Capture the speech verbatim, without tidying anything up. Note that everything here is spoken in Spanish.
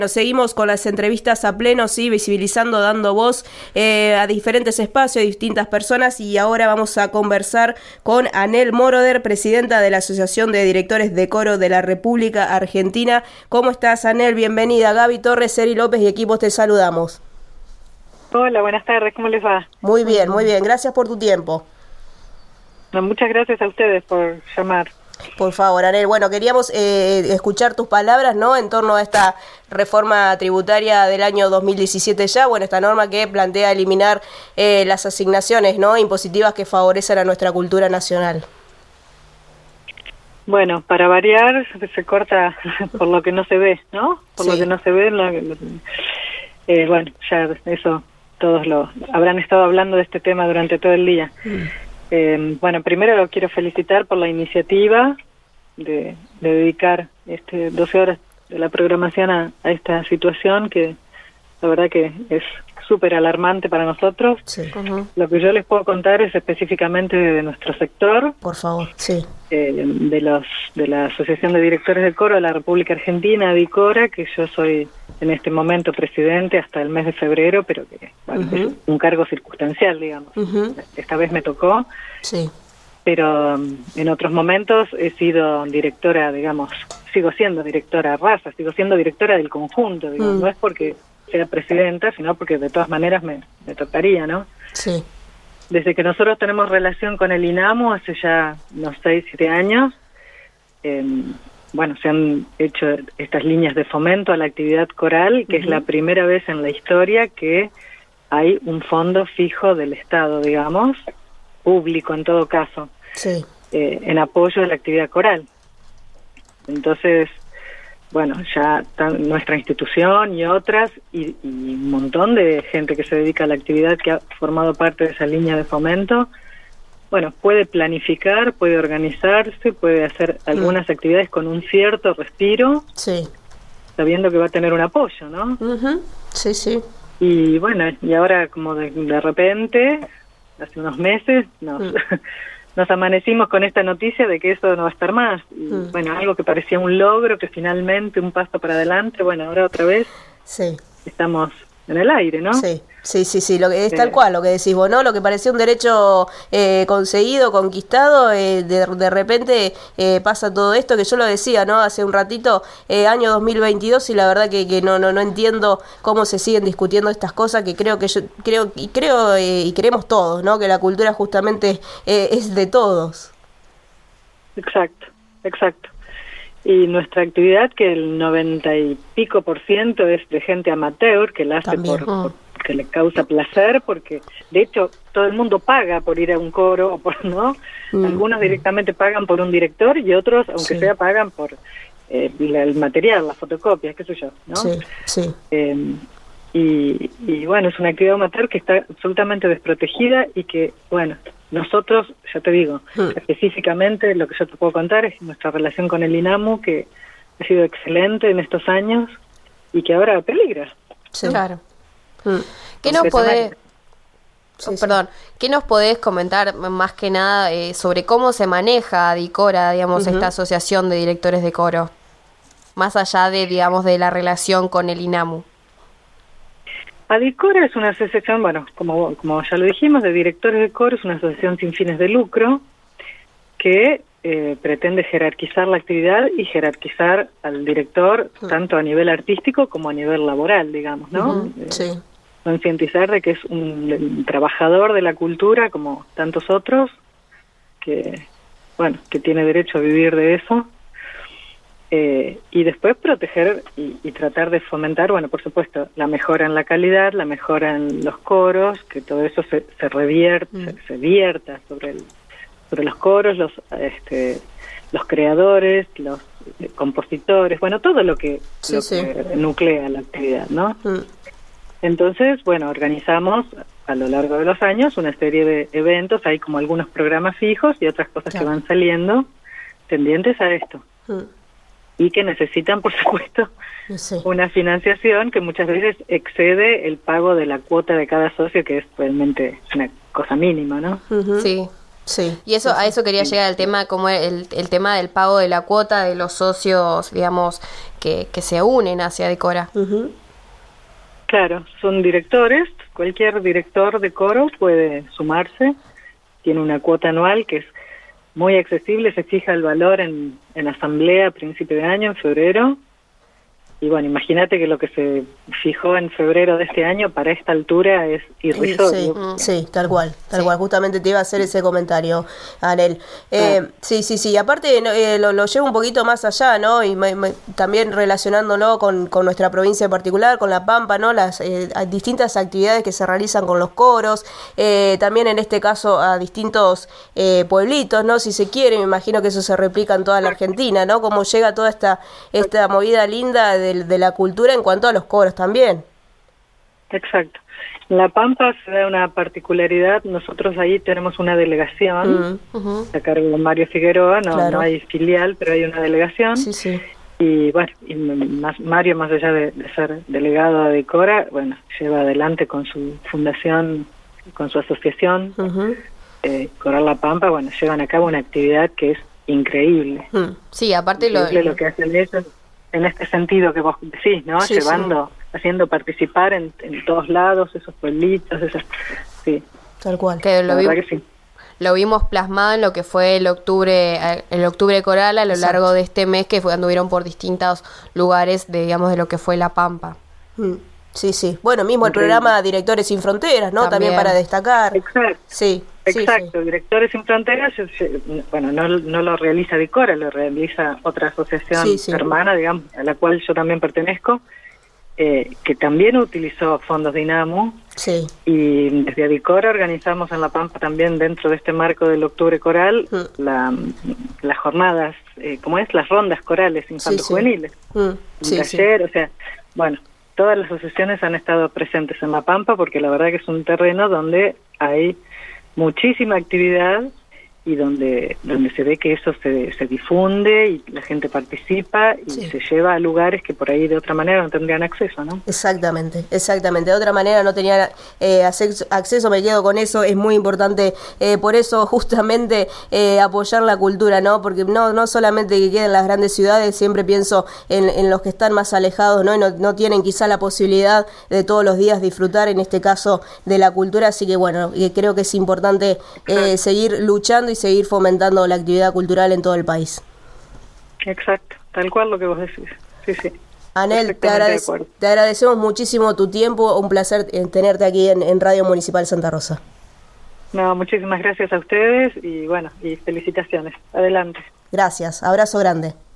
Nos seguimos con las entrevistas a pleno, sí, visibilizando, dando voz eh, a diferentes espacios, a distintas personas, y ahora vamos a conversar con Anel Moroder, presidenta de la Asociación de Directores de Coro de la República Argentina. ¿Cómo estás, Anel? Bienvenida. Gaby Torres, Eri López y equipos te saludamos. Hola, buenas tardes, ¿cómo les va? Muy bien, muy bien. Gracias por tu tiempo. No, muchas gracias a ustedes por llamar. Por favor, Anel. Bueno, queríamos eh, escuchar tus palabras, ¿no?, en torno a esta reforma tributaria del año dos mil diecisiete ya, bueno, esta norma que plantea eliminar eh, las asignaciones, ¿no?, impositivas que favorecen a nuestra cultura nacional. Bueno, para variar, se corta por lo que no se ve, ¿no? Por sí. lo que no se ve, lo, lo, eh, bueno, ya eso, todos lo habrán estado hablando de este tema durante todo el día. Mm. Eh, bueno, primero lo quiero felicitar por la iniciativa de, de dedicar este doce horas de la programación a, a esta situación que la verdad que es súper alarmante para nosotros. Sí. Uh-huh. Lo que yo les puedo contar es específicamente de nuestro sector. Por favor, sí. Eh, de los de la Asociación de Directores de Coro de la República Argentina, ADICORA, que yo soy en este momento presidente hasta el mes de febrero, pero que bueno, uh-huh. es un cargo circunstancial, digamos. Uh-huh. Esta vez me tocó. Sí. Pero um, en otros momentos he sido directora, digamos, sigo siendo directora raza, sigo siendo directora del conjunto, digamos, uh-huh. no es porque sea presidenta, sino porque de todas maneras me, me tocaría, ¿no? Sí. Desde que nosotros tenemos relación con el INAMU hace ya unos seis, siete años, eh, bueno, se han hecho estas líneas de fomento a la actividad coral, que uh-huh. es la primera vez en la historia que hay un fondo fijo del Estado, digamos, público en todo caso, sí. eh, en apoyo de la actividad coral. Entonces, bueno, ya tan, nuestra institución y otras, y, y un montón de gente que se dedica a la actividad que ha formado parte de esa línea de fomento, bueno, puede planificar, puede organizarse, puede hacer algunas mm. actividades con un cierto respiro, sí. sabiendo que va a tener un apoyo, ¿no? Uh-huh. Sí, sí. Y bueno, y ahora como de, de repente, hace unos meses, nos... Mm. Nos amanecimos con esta noticia de que eso no va a estar más. Y, mm. bueno, algo que parecía un logro, que finalmente un paso para adelante, bueno, ahora otra vez sí. estamos en el aire, ¿no? Sí, sí, sí, sí, lo que es eh. tal cual, lo que decís vos, ¿no? Lo que parecía un derecho eh, conseguido, conquistado, eh, de, de repente eh, pasa todo esto, que yo lo decía, ¿no?, hace un ratito, eh, año dos mil veintidós, y la verdad que, que no, no, no entiendo cómo se siguen discutiendo estas cosas, que creo que yo, creo, y creo, eh, y creemos todos, ¿no?, que la cultura justamente eh, es de todos. Exacto, exacto. Y nuestra actividad, que el noventa y pico por ciento es de gente amateur, que la hace por, por, que le causa placer, porque de hecho todo el mundo paga por ir a un coro, por, ¿no? Mm. Algunos directamente pagan por un director y otros, aunque sí. sea, pagan por eh, la, el material, las fotocopias, qué sé yo, ¿no? Sí, sí. Eh, y, y bueno, es una actividad amateur que está absolutamente desprotegida y que, bueno, nosotros, ya te digo, mm. específicamente lo que yo te puedo contar es nuestra relación con el INAMU, que ha sido excelente en estos años y que ahora peligra. Sí. Claro. Mm. ¿Qué nos podés, sí, perdón, sí. ¿qué nos podés comentar más que nada eh, sobre cómo se maneja ADICORA, digamos, uh-huh. esta asociación de directores de coro, más allá de, digamos, de la relación con el INAMU? ADICORA es una asociación, bueno, como, como ya lo dijimos, de directores de coro, es una asociación sin fines de lucro que eh, pretende jerarquizar la actividad y jerarquizar al director uh-huh. tanto a nivel artístico como a nivel laboral, digamos, ¿no? Uh-huh. Sí. Eh, concientizar de que es un, un trabajador de la cultura como tantos otros, que, bueno, que tiene derecho a vivir de eso. Eh, y después proteger y, y tratar de fomentar, bueno, por supuesto, la mejora en la calidad, la mejora en los coros, que todo eso se, se revierta, mm. se, se vierta sobre el, sobre los coros, los este, los creadores, los eh, compositores, bueno, todo lo que, sí, lo sí. que nuclea la actividad, ¿no? Mm. Entonces, bueno, organizamos a lo largo de los años una serie de eventos, hay como algunos programas fijos y otras cosas claro. que van saliendo tendientes a esto. Mm. Y que necesitan, por supuesto, sí. una financiación que muchas veces excede el pago de la cuota de cada socio, que es realmente una cosa mínima, ¿no? Uh-huh. Sí. Sí. Y eso, sí, a eso quería sí. llegar el tema, como el, el tema del pago de la cuota de los socios, digamos, que, que se unen hacia Decora. Uh-huh. Claro, son directores, cualquier director de coro puede sumarse, tiene una cuota anual que es muy accesible, se fija el valor en, en asamblea a principio de año, en febrero. Y bueno, imagínate que lo que se fijó en febrero de este año para esta altura es irrisorio. Sí, sí, tal cual, tal sí. cual. Justamente te iba a hacer ese comentario, Anel. Eh, ah. Sí, sí, sí. Aparte eh, lo, lo llevo un poquito más allá, ¿no? Y me, me, también relacionándolo con, con nuestra provincia en particular, con La Pampa, ¿no? Las eh, distintas actividades que se realizan con los coros. Eh, también en este caso a distintos eh, pueblitos, ¿no? Si se quiere, me imagino que eso se replica en toda la Argentina, ¿no? Cómo llega toda esta, esta movida linda de de la cultura en cuanto a los coros también. Exacto. En La Pampa se da una particularidad, nosotros ahí tenemos una delegación, mm, uh-huh. a cargo de Mario Figueroa, no, claro. no hay filial, pero hay una delegación. Sí, sí. Y bueno, y más, Mario, más allá de, de ser delegado de Decora, bueno, lleva adelante con su fundación, con su asociación, uh-huh. eh, Coral La Pampa, bueno, llevan a cabo una actividad que es increíble. Mm. Sí, aparte increíble lo... lo que hacen ellos en este sentido que vos decís, ¿no? Sí, llevando, sí. haciendo participar en, en todos lados esos pueblitos, esas, sí. Tal cual. Que lo, vi, que sí. lo vimos plasmado en lo que fue el octubre, el octubre coral a lo Exacto. largo de este mes, que fue, anduvieron por distintos lugares de, digamos, de lo que fue La Pampa. Mm. Sí, sí. Bueno, mismo el Increíble. programa Directores Sin Fronteras, ¿no? También, También para destacar. Exacto. Sí. Exacto, sí, sí. Directores Sin Fronteras, bueno, no, no lo realiza Decora, lo realiza otra asociación sí, sí. hermana, digamos, a la cual yo también pertenezco, eh, que también utilizó fondos de INAMU, sí. y desde Decora organizamos en La Pampa también, dentro de este marco del Octubre Coral, mm. la, las jornadas, eh, ¿cómo es? Las rondas corales infanto-juveniles, sí, sí. Mm. Sí, un taller, sí. o sea, bueno, todas las asociaciones han estado presentes en La Pampa, porque la verdad que es un terreno donde hay muchísima actividad y donde donde se ve que eso se, se difunde y la gente participa y sí. se lleva a lugares que por ahí de otra manera no tendrían acceso, ¿no? Exactamente, exactamente. De otra manera no tenían eh, acceso, acceso, me quedo con eso, es muy importante, eh, por eso justamente eh, apoyar la cultura, ¿no? Porque no no solamente que queden las grandes ciudades, siempre pienso en, en los que están más alejados, ¿no? Y no, no tienen quizá la posibilidad de todos los días disfrutar, en este caso, de la cultura, así que bueno, creo que es importante eh, seguir luchando y seguir fomentando la actividad cultural en todo el país. Exacto, tal cual lo que vos decís. Sí, sí. Anel, te, agradec- te agradecemos muchísimo tu tiempo, un placer tenerte aquí en, en Radio Municipal Santa Rosa. No, muchísimas gracias a ustedes y bueno, y felicitaciones. Adelante. Gracias, abrazo grande.